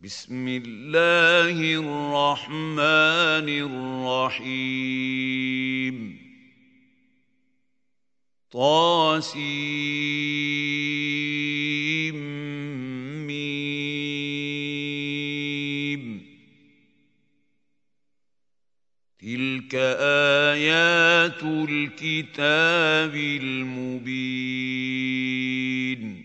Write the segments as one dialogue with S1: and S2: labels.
S1: بسم الله الرحمن الرحيم طاسيم تلك آيات الكتاب المبين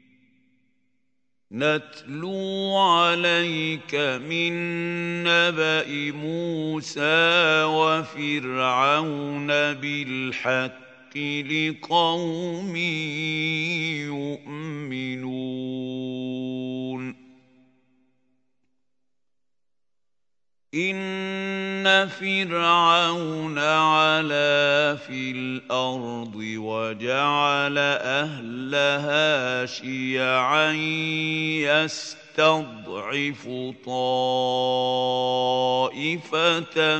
S1: نتلو عليك من نبأ موسى وفرعون بالحق لقوم يؤمنون إن فرعون علا في الأرض وجعل أهلها شيعا يستضعف طائفة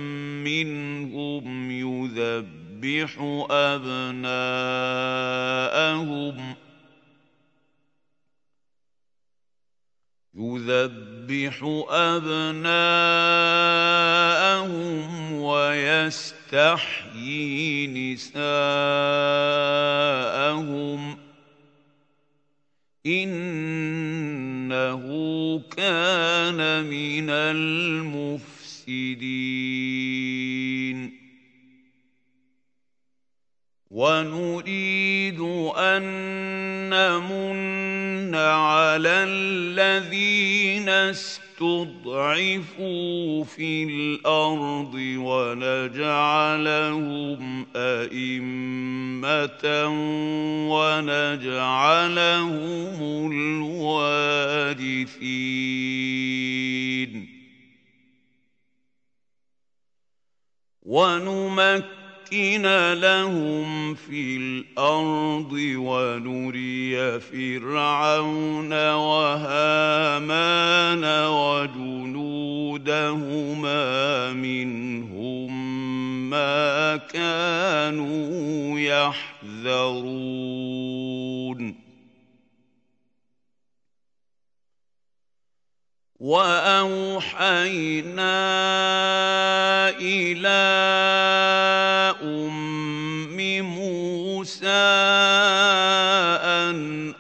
S1: منهم يذبح أبناءهم ويستحيي نساءهم إنه كان من المفسدين ونريد أن نمن على الذين استضعفوا في الأرض ونجعلهم أئمة ونجعلهم الوارثين ونمكن لهم في الأرض ونري فرعون وهامان وجنودهما منهم ما كانوا يحذرون وأوحينا إلى أم موسى أن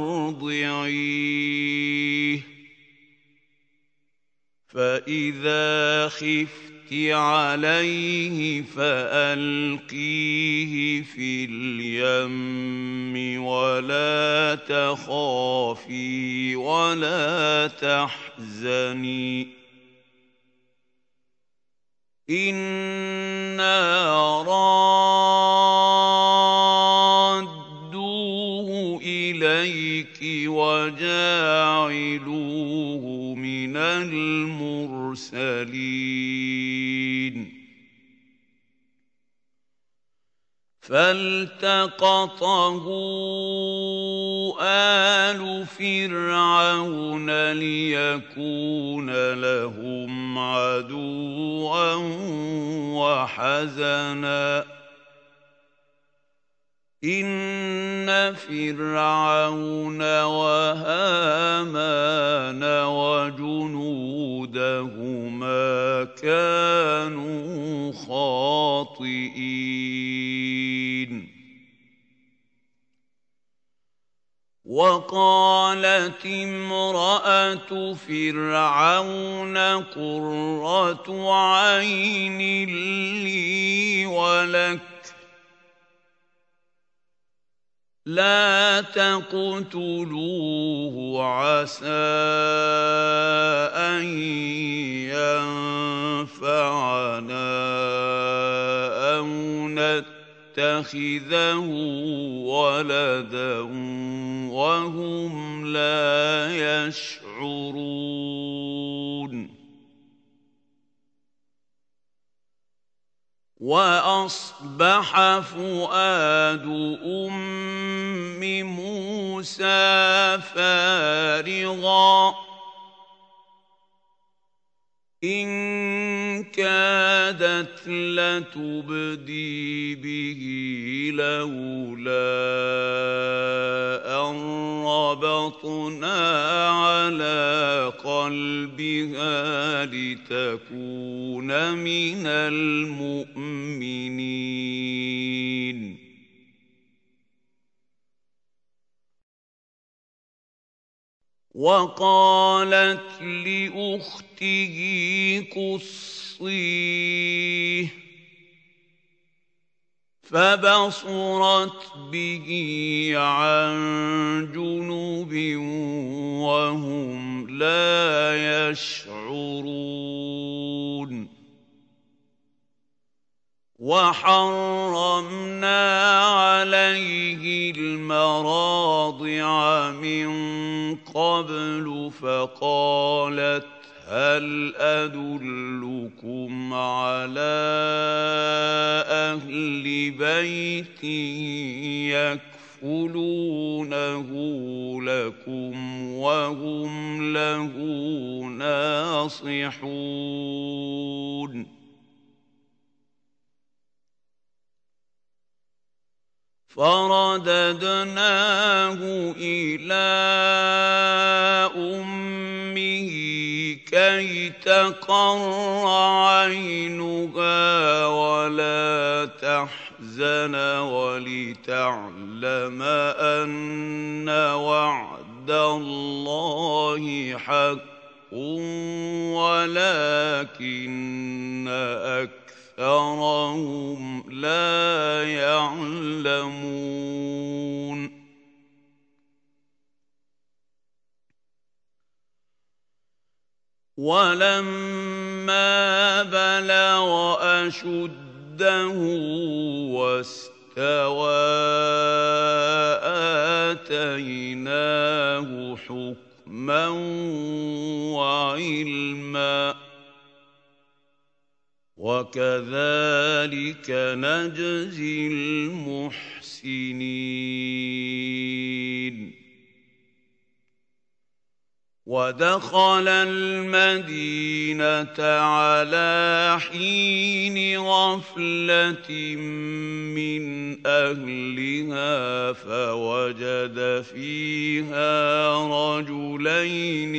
S1: أرضعيه فإذا خفت عليه فألقيه في اليم ولا تخافي ولا تحزني إنا رادوه إليك وجاعلوه من المرسلين فالتقطه آل فرعون ليكون لهم عدوا وحزنا إن فرعون وهامان وجنودهما كانوا خاطئين وقالت امرأة فرعون قرة عين لي ولك لا تقتلوه عسى أن ينفعنا أو نتخذه ولدا وهم لا يشعرون وأصبح فؤاد أم موسى فارغا إن كادت لتبدي به لولا أن ربطنا على قلبها لتكون من المؤمنين. وقالت لأخته قصيه فبصرت به عن جنب وهم لا يشعرون. وحرمنا عليه المراضع من قبل فقالت هل أدلكم على أهل بيت يكفلونه لكم وهم له ناصحون. فرددناه إلى أمه كي تقر عينها ولا تحزن ولتعلم أن وعد الله حق ولكن أكثرهم لا يعلمون. ولما بلغ أشده واستوى آتيناه حكما وعلما وكذلك نجزي المحسنين. ودخل المدينة على حين غفلة من أهلها فوجد فيها رجلين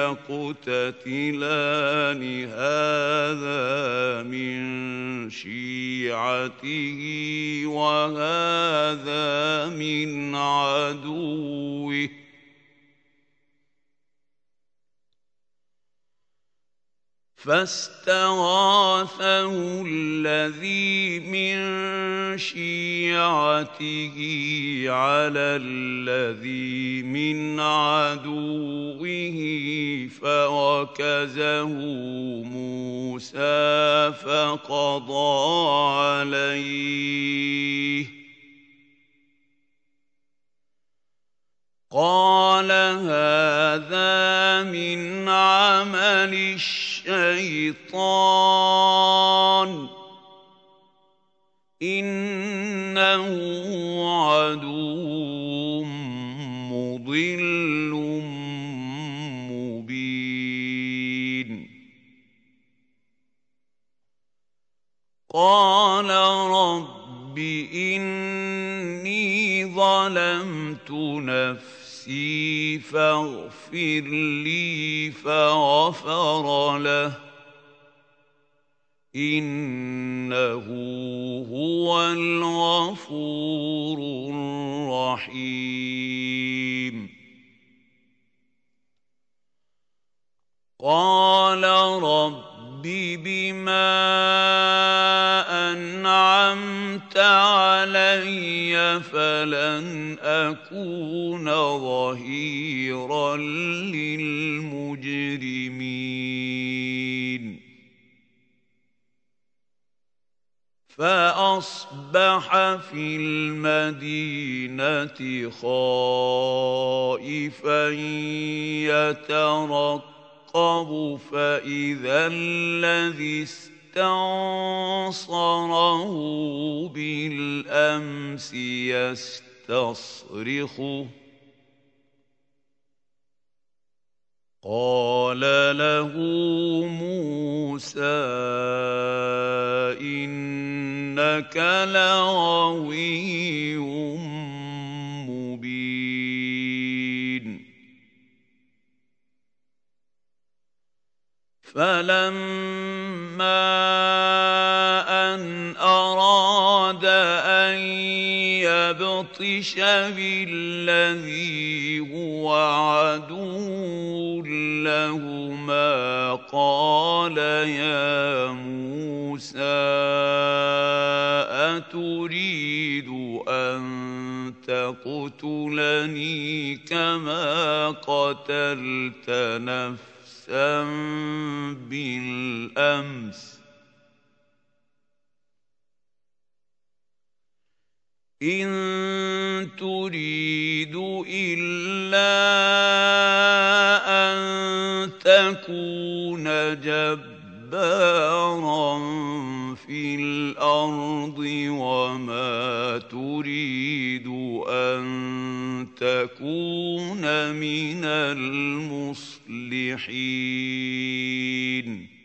S1: يقتتلان هذا من شيعته وهذا من عدوه فاستغاثه الذي من شيعته على الذي من عدوه فوكزه موسى فقضى عليه قال هذا من عمل الشيطان إنه عدو مضل مبين. قال رب إني ظلمت نفسي فاغفر لي فغفر له إنه هو الغفور الرحيم. قال رب بما أنعمت علي فلن أكون ظهيرا للمجرمين. فأصبح في المدينة خائفا يترقب فإذا الذي استنصره بالأمس يستصرخه قال له موسى إنك لغوي مبين. فلما أن أراد أن يبطش بالذي هو عدو لهما قال يا موسى أتريد أن تقتلني كما قتلت نفسا بالأمس إن تريد إلا أن تكون جبارا في الأرض وما تريد أن تكون من المصلحين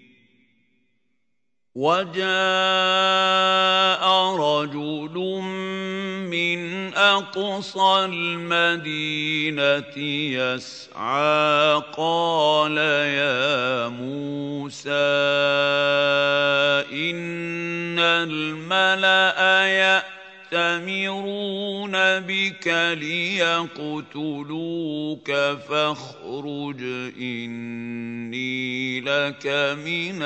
S1: وجاء رجل من أقصى المدينة يسعى قال يا موسى إن الملأ يأتمرون بك ليقتلوك فاخرج إني لك من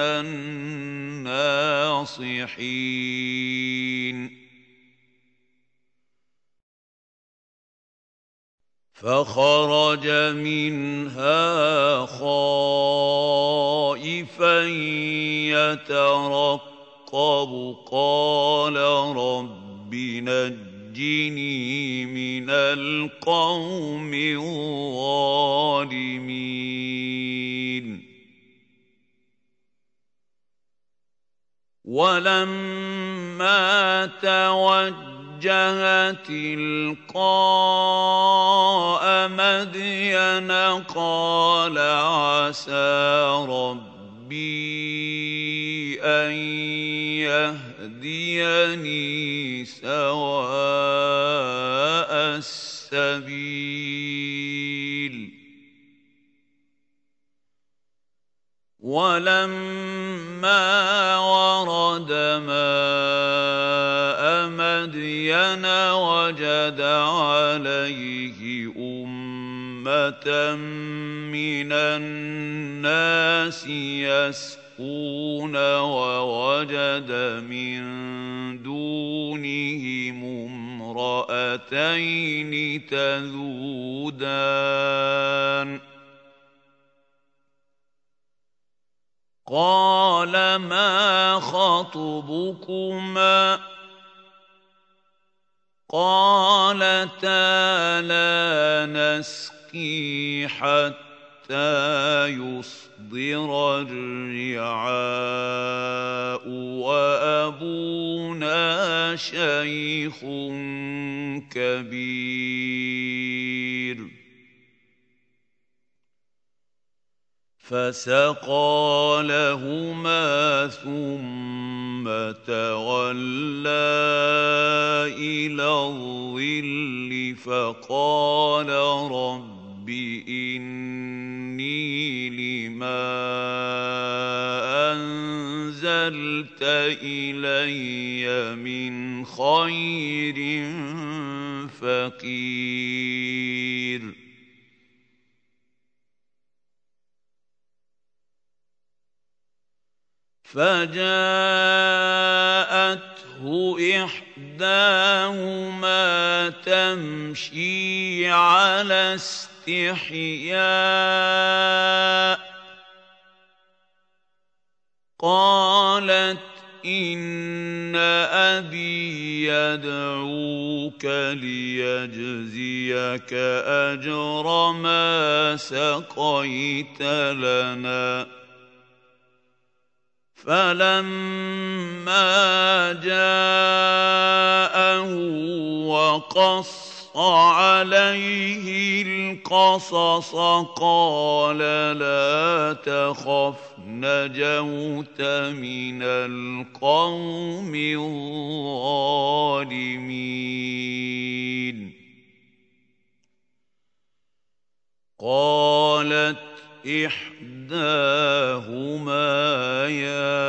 S1: الناصحين فخرج منها خائفا يترقب قال رب نجني من القوم الظالمين ولما توجه تلقاء مدين قال عسى ربي أن يهديني سواء السبيل ولما ورد ماء مدين وجد عليه أمة من الناس يسقون ووجد من دونهم امرأتين تذودان قال ما خطبكما قالتا لا نسقي حتى يصدر الرعاء وأبونا شيخ كبير فسقى لهما ثم تولى إلى الظل فقال رب إني لما أنزلت إلي من خير فقير فجاءته إحداهما تمشي على استحياء قالت إن أبي يدعوك ليجزيك أجر ما سقيت لنا فلما جاءه وقص عليه القصص قال لا تخف نجوت من القوم الظالمين قالت إحداهما إحداهما يا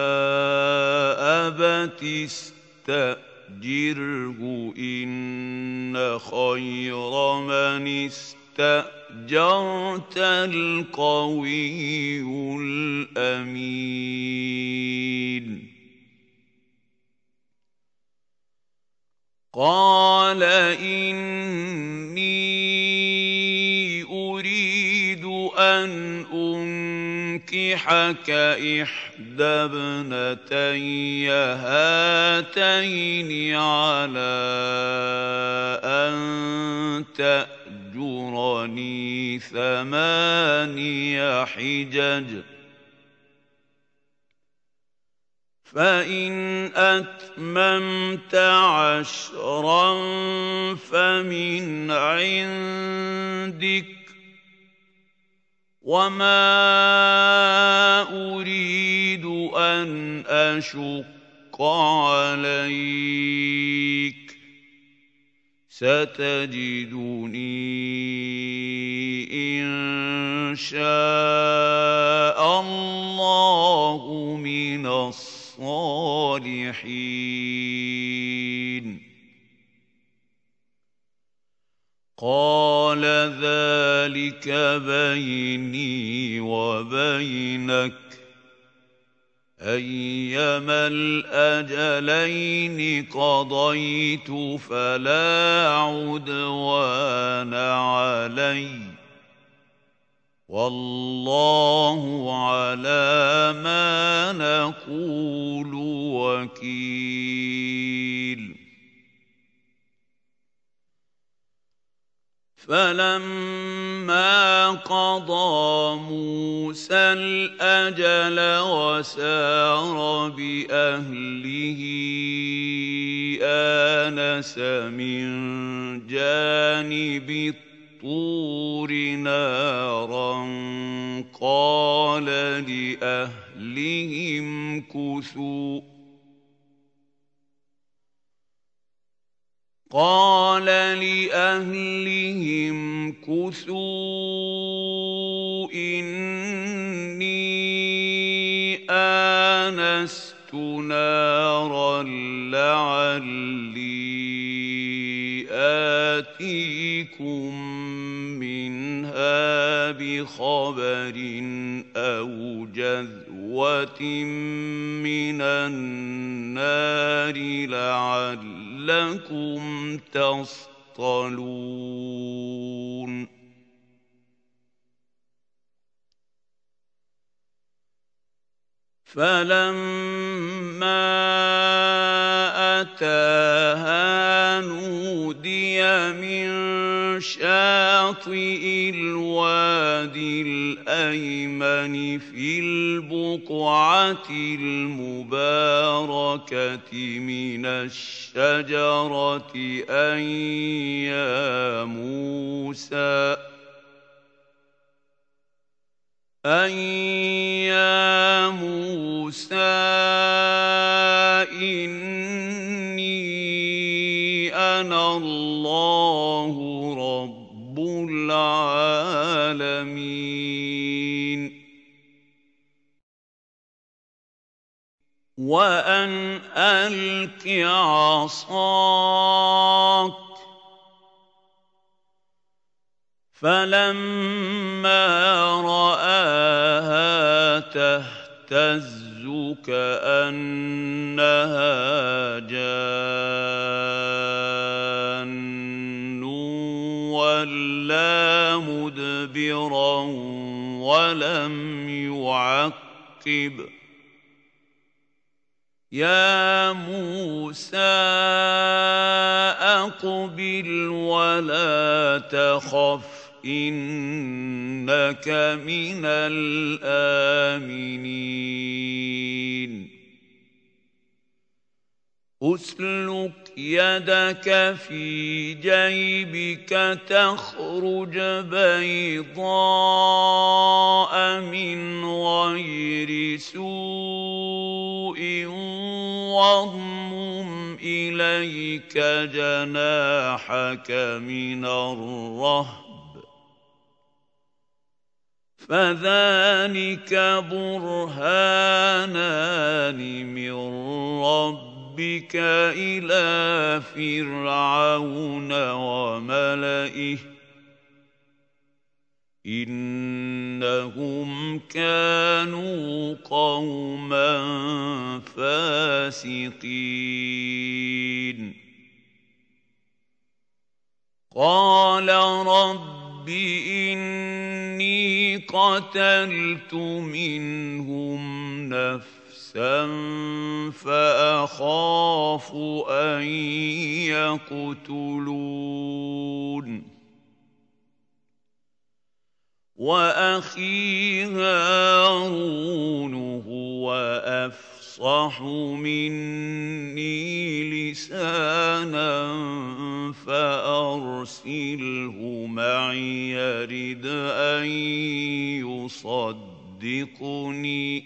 S1: أبت استأجره إن خير من استأجرت القوي الأمين قال إني أريد أن أنكحك إحدى ابنتي هاتين على أن تأجرني 8 حجج فإن أتممت 10 فمن عندك وما أريد أن أشق عليك ستجدني إن شاء الله من الصالحين قال ذلك بيني وبينك أيما الأجلين قضيت فلا عدوان علي والله على ما نقول وكيل فلما قضى موسى الأجل وسار بأهله آنس من جانب الطور نارا قال لأهلهم كثوا إني آنست نارا لعلي آتيكم منها بخبر أو جذوة من النار لعلكم تصطلون فلما أتاها نودي من شاطئ الوادي الأيمن في البقعة المباركة من الشجرة أن يا موسى إني أنا الله رب العالمين وأن ألق عصاك فلما رآها تهتز كأنها جان ولا مدبرا ولم يعقب يا موسى أقبل ولا تخف إنك من الآمنين أسلك يدك في جيبك تخرج بيضاء من غير سوء واضمم إليك جناحك من الرهب فذلك برهانان من ربك إلى فرعون وملئه إنهم كانوا قوما فاسقين قال رب إني قتلت منهم نفسا فأخاف أن يقتلون وأخي هارون هو أفصح مني لسانا فأرسله معي يرد أن يصدقني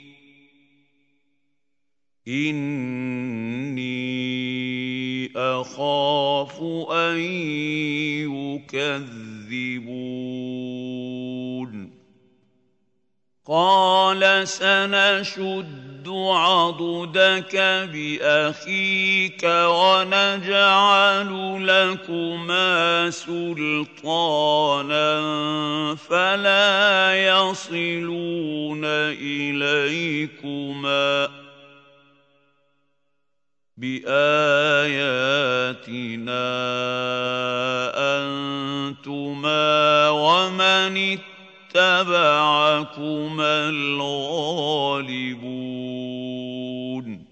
S1: إني أخاف أن يكذبون قال سنشد عضدك بأخيك ونجعل لكما سلطانا فلا يصلون إليكما بآياتنا أنتما ومن اتبعكما الغالبون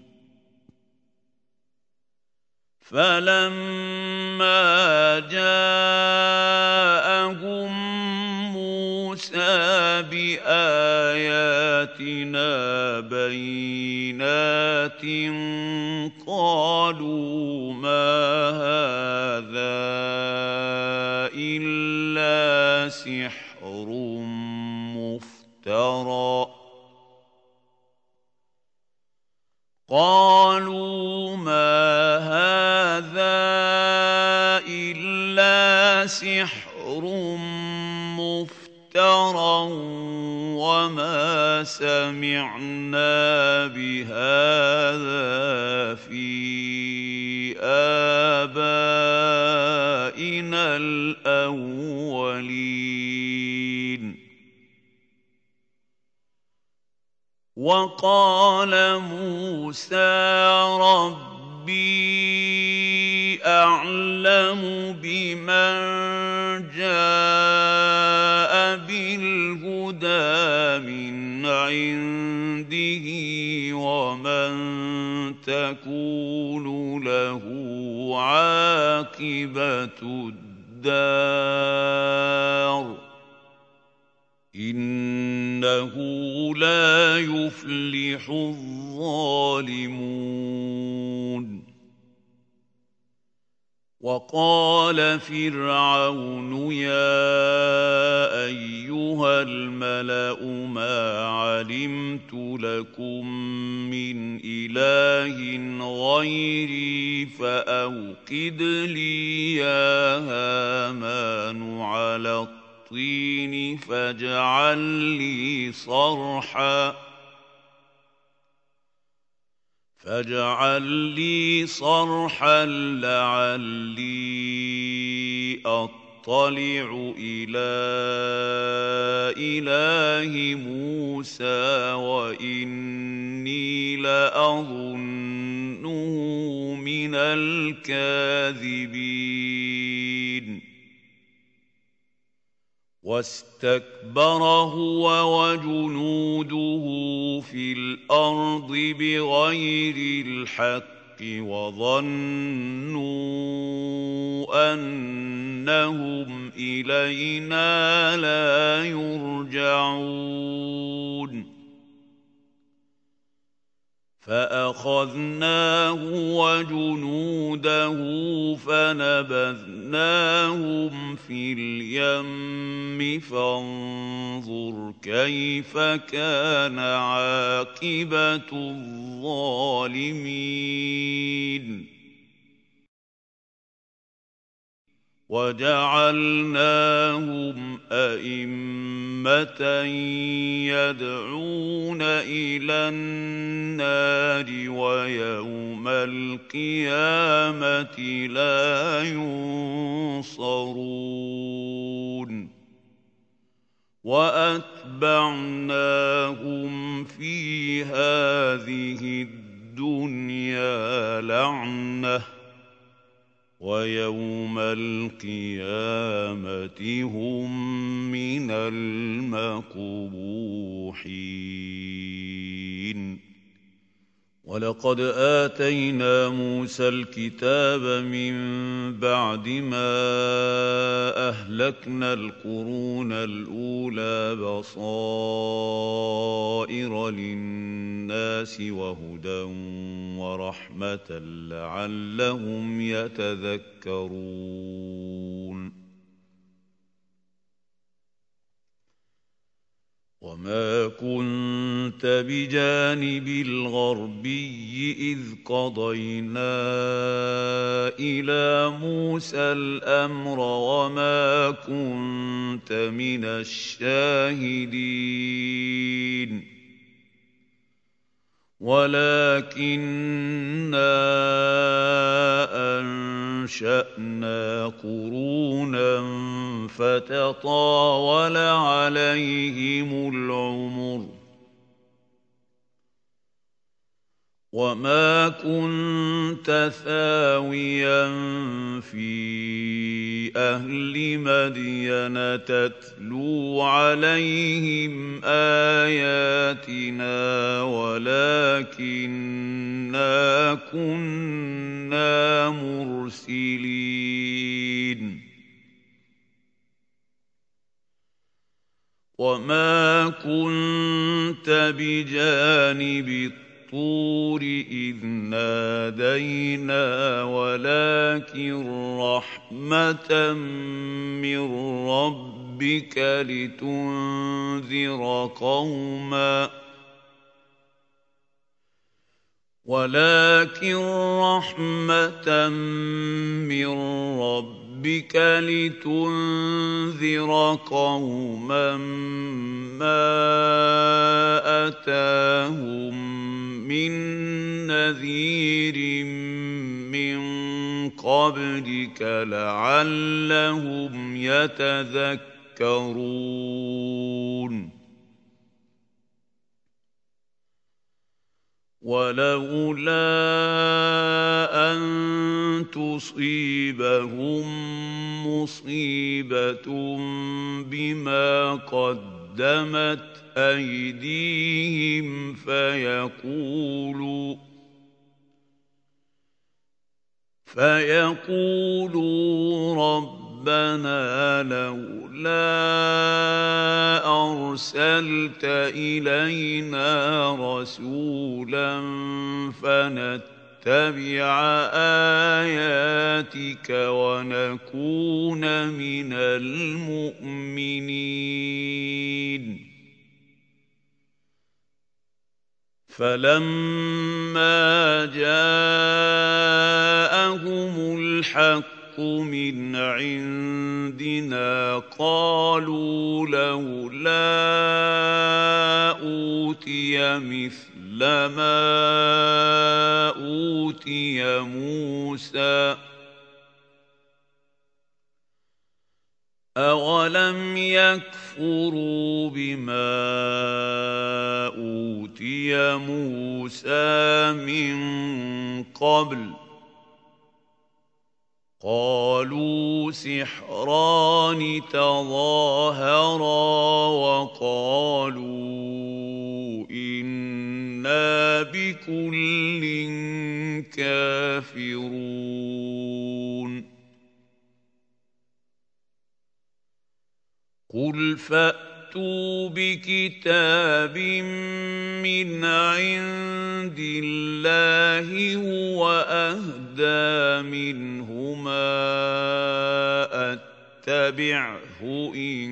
S1: فلما جاءهم موسى بآياتنا بينات قالوا ما هذا إلا سحر مفترى قالوا ما هذا إلا سحر مفترى وما سمعنا بهذا في آبائنا الأولين وقال موسى ربي أعلم بمن جاء بالهدى من عنده ومن تكون له عاقبة الدار إنه لا يفلح الظالمون وقال فرعون يا أيها الملأ ما علمت لكم من إله غيري فأوقد لي يا هامان على الطين فاجعل لي صرحا لعلي أطلع إلى إله موسى وإني لأظنه من الكاذبين واستكبر هو وجنوده في الأرض بغير الحق وظنوا أنهم إلينا لا يرجعون فأخذناه وجنوده فنبذناهم في اليم فانظر كيف كان عاقبة الظالمين وجعلناهم أئمة يدعون إلى النار ويوم القيامة لا ينصرون وأتبعناهم في هذه الدنيا لعنةً ويوم القيامة هم من المقبوحين ولقد آتينا موسى الكتاب من بعد ما أهلكنا القرون الأولى بصائر للناس وهدى ورحمة لعلهم يتذكرون وما كنت بجانب الغربي إذ قضينا إلى موسى الأمر وما كنت من الشاهدين ولكننا أنشأنا قرونا فتطاول عليهم العمر وما كنت ثاويا في أهل مدين تتلو عليهم آياتنا ولكننا كنا مرسلين وما كنت بجانب الطور إذ نادينا ولكن رحمة من ربك لتنذر قوما ما أتاهم من نذير من قبلك لعلهم يتذكرون ولولا أن تصيبهم مصيبة بما قدمت أيديهم فيقولوا ربنا لولا أرسلت إلينا رسولا فنتبع آياتك ونكون من المؤمنين فلما جاءهم الحق من عندنا قالوا لولا أوتي مثل ما أوتي موسى أولم يكفروا بما أوتي موسى من قبل قالوا سحران تظاهرا وقالوا إنا بكل كافرون قل فأتوا بكتاب من عند الله هو أهدى منهما أتبعه إن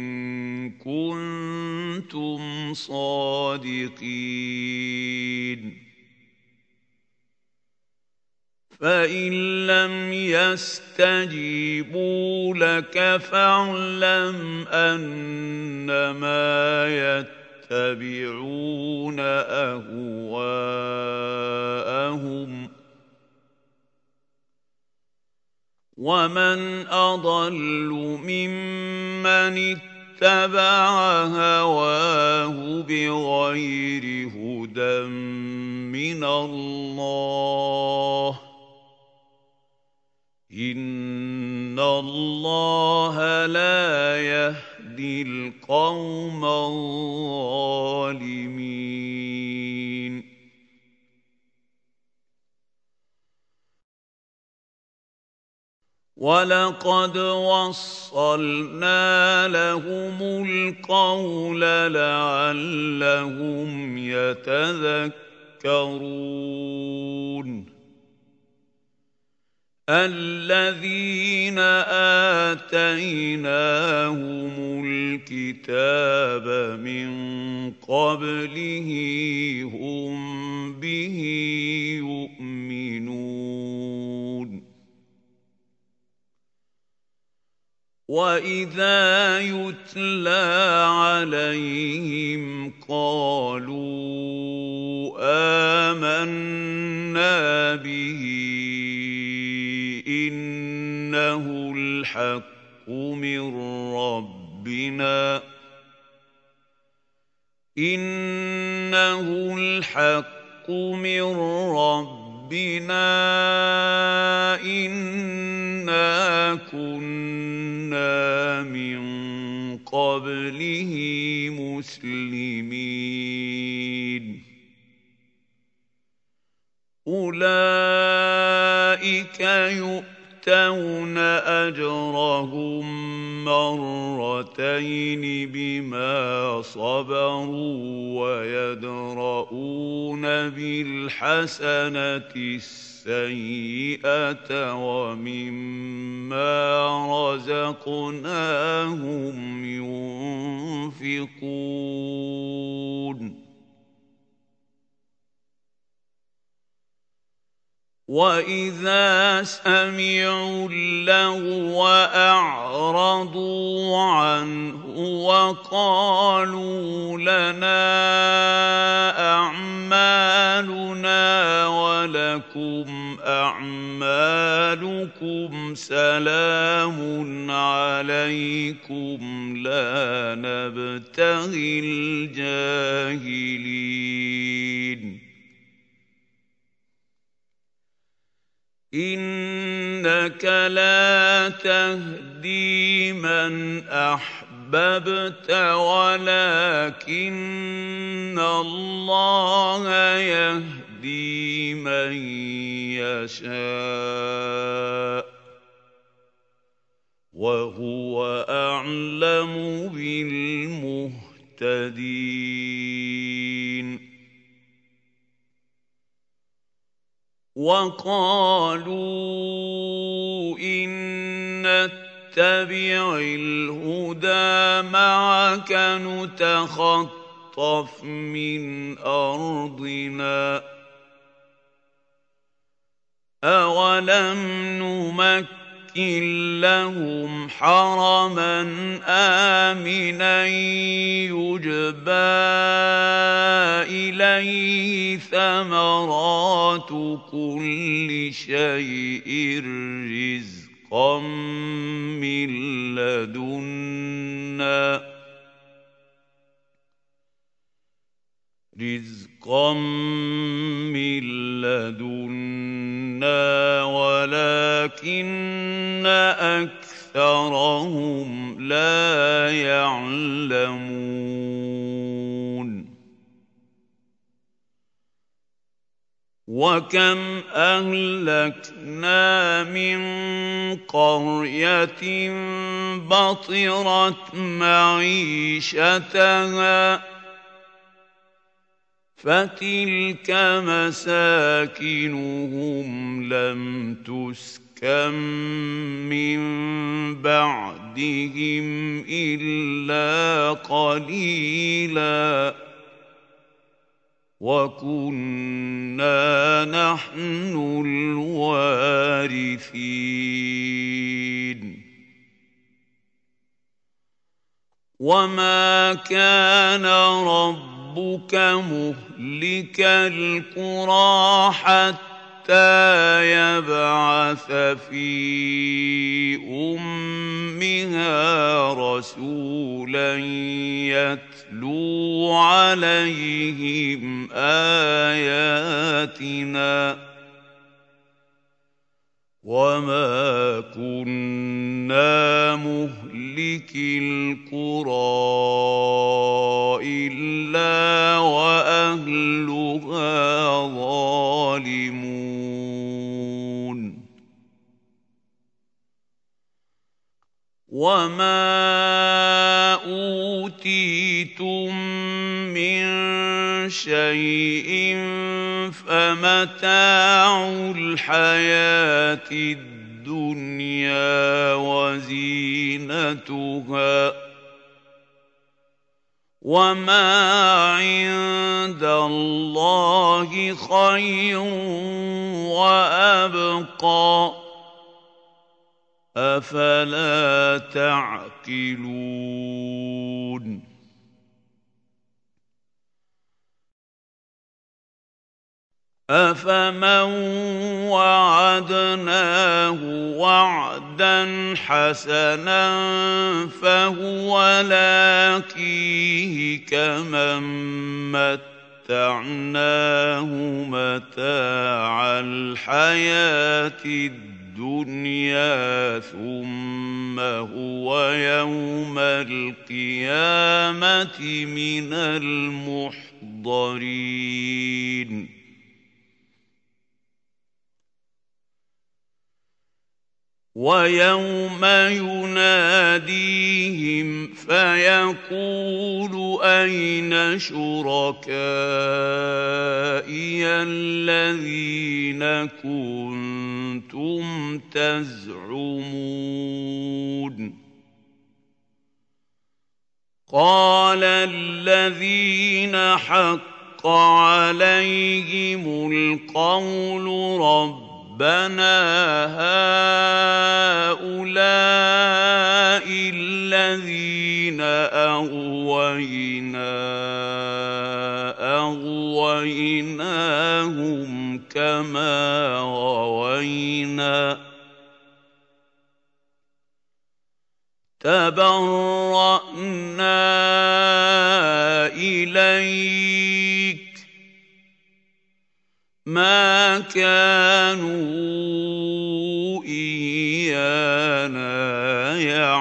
S1: كنتم صادقين فإن لم يستجيبوا لك فاعلم أنما يتبعون أهواءهم ومن أضل ممن اتبع هواه بغير هدى من الله إن الله لا يهدي القوم الظالمين ولقد وصلنا لهم القول لعلهم يتذكرون الذين آتيناهم الكتاب من قبله هم به يؤمنون وإذا يتلى عليهم قالوا آمنا به إنه الحق من ربنا إنا كنا من قبله مسلمين أولئك يؤتون أجرهم مرتين بما صبروا ويدرؤون بالحسنة السيئة ومما رزقناهم ينفقون وإذا سمعوا اللغو أعرضوا عنه وقالوا لنا أعمالنا ولكم أعمالكم سلام عليكم لا نبتغي الجاهلين إنك لا تهدي من أحببت ولكن الله يهدي من يشاء وهو أعلم بالمهتدين وقالوا إن نتبع الهدى معك نتخطف من أرضنا أولم نمكن لهم حرما آمنا يجبى إليه ثمرات كل شيء رزقا من لدنا ولكن أكثرهم لا يعلمون وكم أهلكنا من قرية بطرت معيشتها فتلك مساكنهم لم تسكن من بعدهم إلا قليلا وكنا نحن الوارثين وما كان ربك مهلك القرى حتى يبعث في أمها رسولا يتلو عليهم آياتنا وما كنا مهلك القرى إلا وأهلها ظالمون وما أوتيتم من شيء فمتاع الحياة الدنيا وزينتها وما عند الله خير وأبقى أفلا تعقلون أفمن وعدناه وعدا حسنا فهو لاقيه كمن متعناه متاع الحياة الدنيا ثم هو يوم القيامة من المحضرين ويوم يناديهم فيقول أين شركائي الذين كنتم تزعمون قال الذين حق عليهم القول ربنا هؤلاء الذين أغويناهم كما غوينا تبرأنا إليك ما كانوا إيانا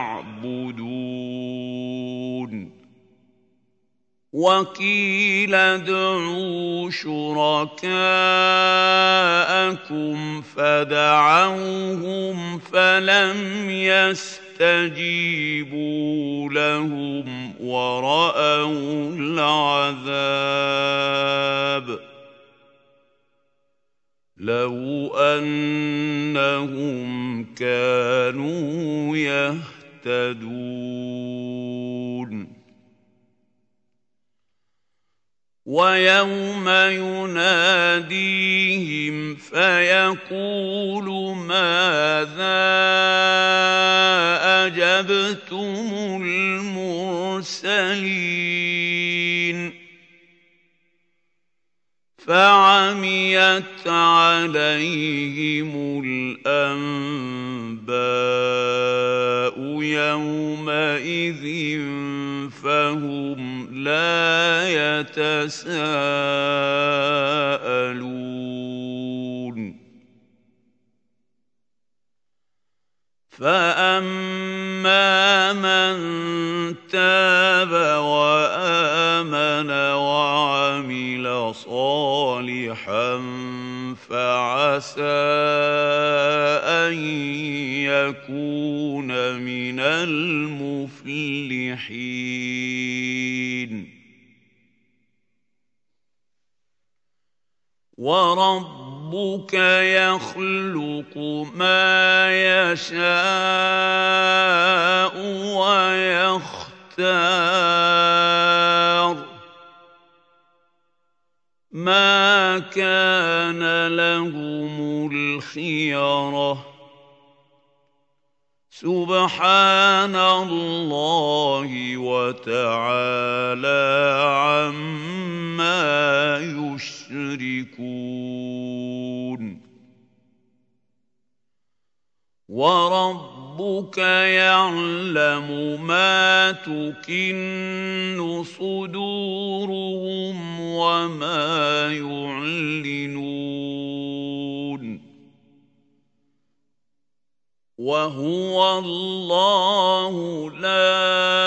S1: يعبدون وقيل ادعوا شركاءكم فدعوهم فلم يستجيبوا لهم ورأوا العذاب لو أنهم كانوا يهتدون ويوم يناديهم فيقول ماذا أجبتم المرسلين فعميت عليهم الأنباء يومئذ فهم لا يتساءلون فأما من تاب وآمن وعمل صالحا فعسى أن يكون من المفلحين وربك يخلق ما يشاء ويختار ما كان لهم الخيرة سبحان الله وتعالى عما يشركون وربك يعلم ما تكن صدورهم وما يعلنون وهو الله لا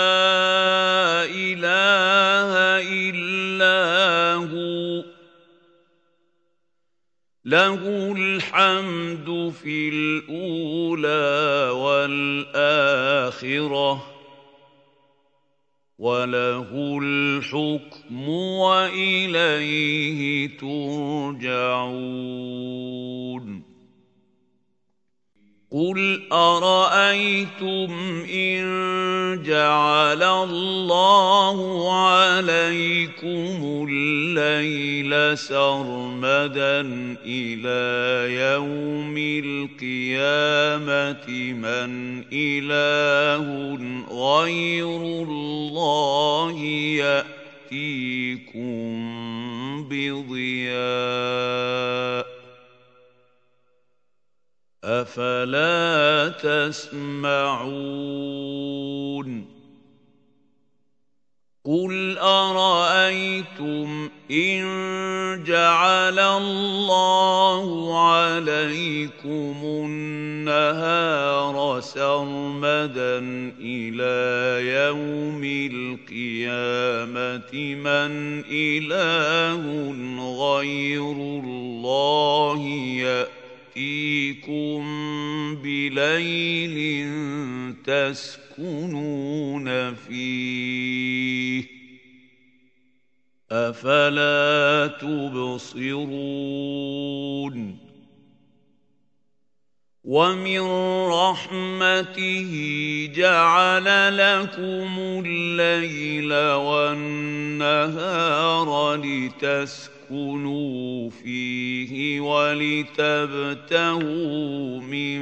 S1: إله إلا هو له الحمد في الأولى والآخرة وله الحكم وإليه ترجعون قل أرأيتم إن جعل الله عليكم الليل سرمدا إلى يوم القيامة من إله غير الله يأتيكم بضياء أفلا تسمعون قل أرأيتم إن جعل الله عليكم النهار سرمدا إلى يوم القيامة من إله غير الله يأتيكم بليل تسكنون فيه أفلا تبصرون ومن رحمته جعل لكم الليل والنهار لتسكنوا فيه ولتبتغوا من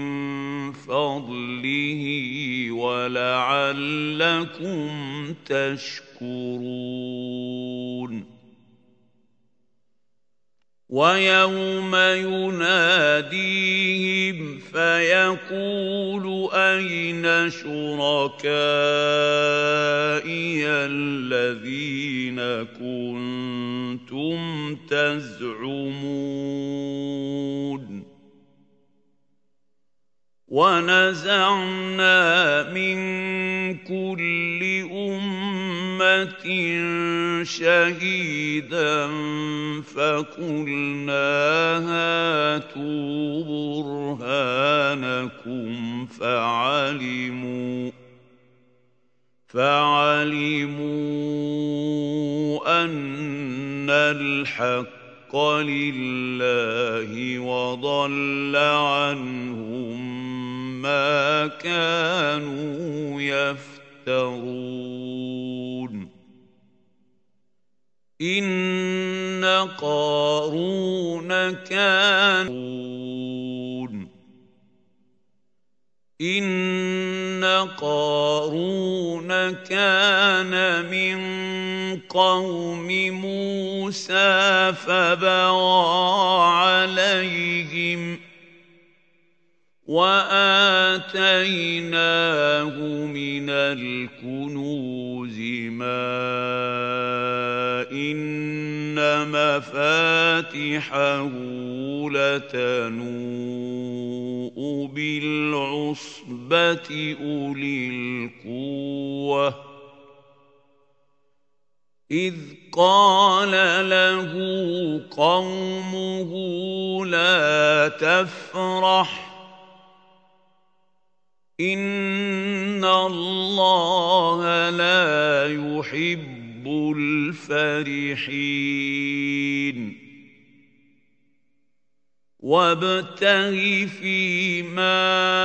S1: فضله ولعلكم تشكرون ويوم يناديهم فيقول أين شركائي الذين كنتم تزعمون ونزعنا من كل أمة شهيدا فقلنا هاتوا برهانكم فعلموا أن الحق لله وضل عنهم ما كانوا يفترون إن قارون كان من قوم موسى فبغى عليهم وآتيناه من الكنوز ما إن مفاتحه لتنوء بالعصبة أولي القوة إذ قال له قومه لا تفرح إن الله لا يحب الفرحين وابتغ فيما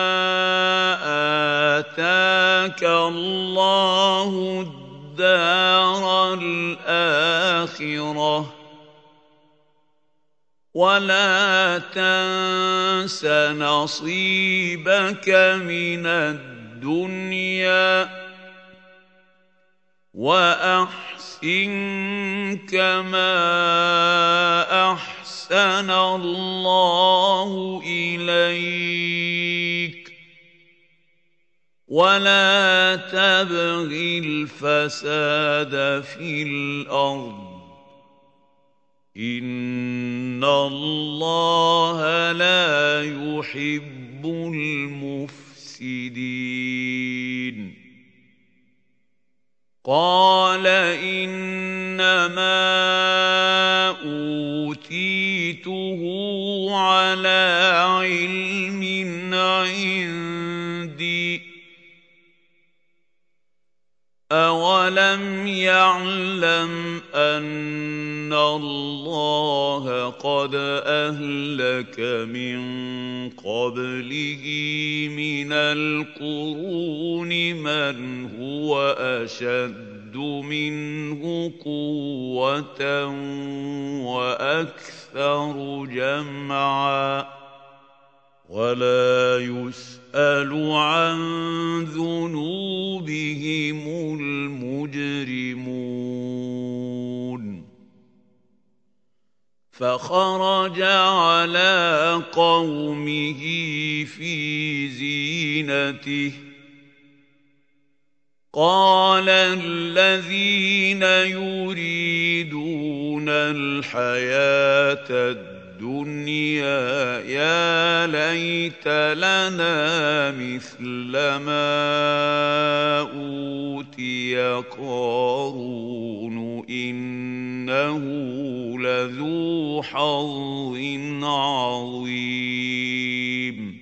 S1: آتاك الله الدار الآخرة ولا تنس نصيبك من الدنيا وأحسن كما أحسن الله إليك ولا تبغ الفساد في الأرض إن الله لا يحب المفسدين قال إنما أوتيته على علم عندي أولم يعلم أن الله قد أهلك من قبله من القرون من هو أشد منه قوة وأكثر جمعا ولا يسأل عن ذنوبهم المجرمون فخرج على قومه في زينته قال الذين يريدون الحياة الدنيا يا ليت لنا مثل ما أوتي قارون إنه لذو حظ عظيم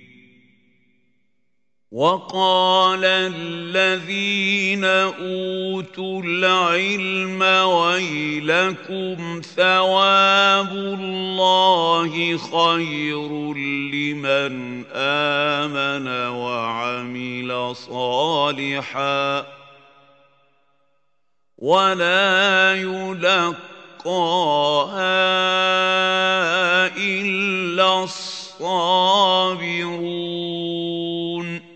S1: وقال الذين أوتوا العلم ويلكم ثواب الله خير لمن آمن وعمل صالحا ولا يلقاها إلا الصابرون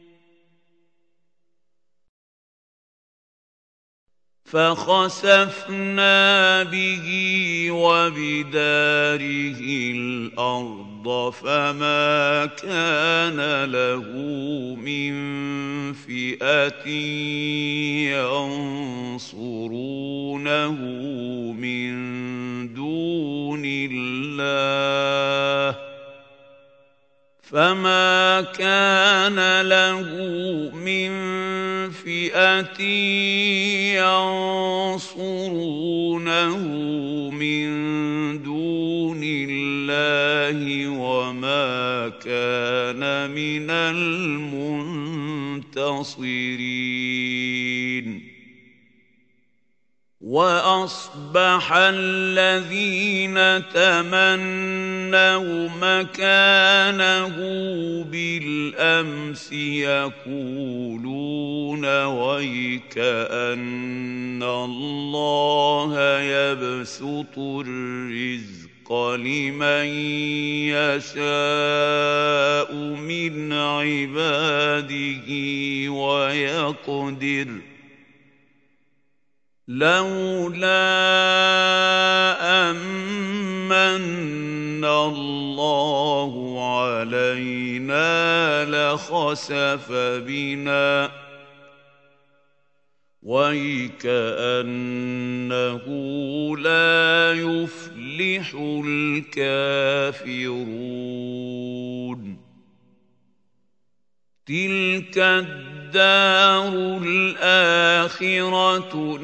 S1: فخسفنا به وبداره الأرض فما كان له من فئة ينصرونه من دون الله فما كان له من فئة ينصرونه من دون الله وما كان من المنتصرين وأصبح الذين تمنوا مكانه بالأمس يقولون ويكأن الله يبسط الرزق لمن يشاء من عباده ويقدر لولا أمن الله علينا لخسف بنا ويكأنه لا يفلح الكافرون تلك الدار الآخرة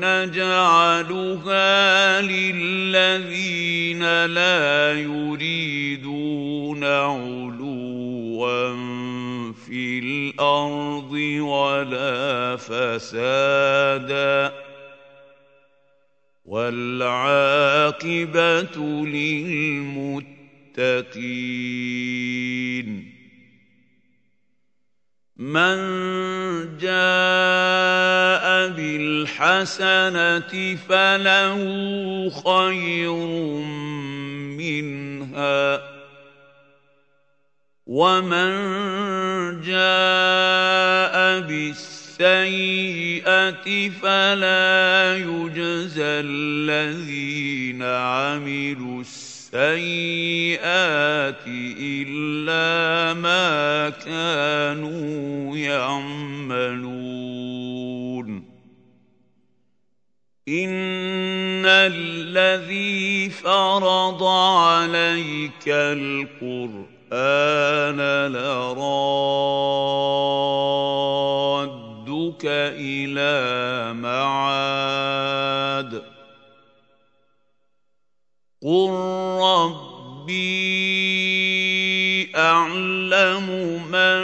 S1: نجعلها للذين لا يريدون علوا في الأرض ولا فسادا والعاقبة للمتقين من جاء بالحسنة فله خير منها ومن جاء بالسيئة فلا يجزى الذين عملوا السيئات إلا ما كانوا يعملون إن الذي فرض عليك القرآن لرادك إلى معاد قل ربي أعلم من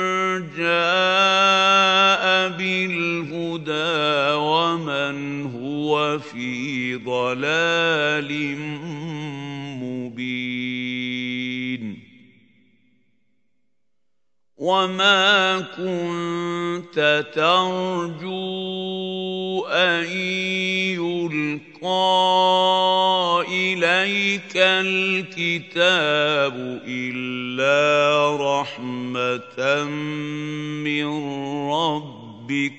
S1: جاء بالهدى ومن هو في ضلال مبين وما كنت ترجو أن يلقى إليك الكتاب إلا رحمة من ربك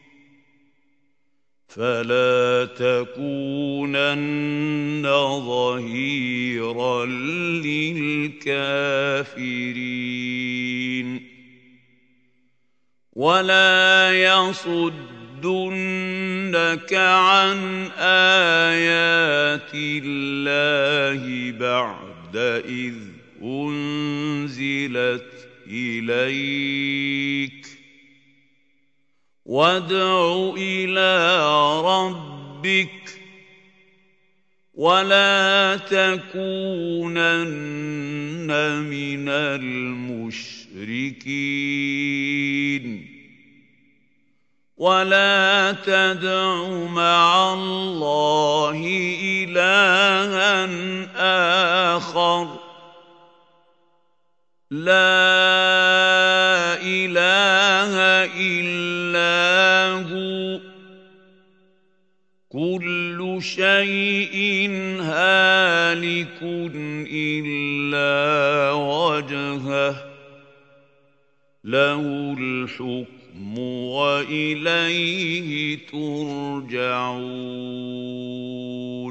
S1: فلا تكونن ظهيرا للكافرين ولا يصدنك عن آيات الله بعد إذ أنزلت إليك وادع إلى ربك ولا تكونن من المشركين ولا تدع مع الله إلها آخر لا إله إلا هو كل شيء هالك إلا وجهه له الحكم وإليه ترجعون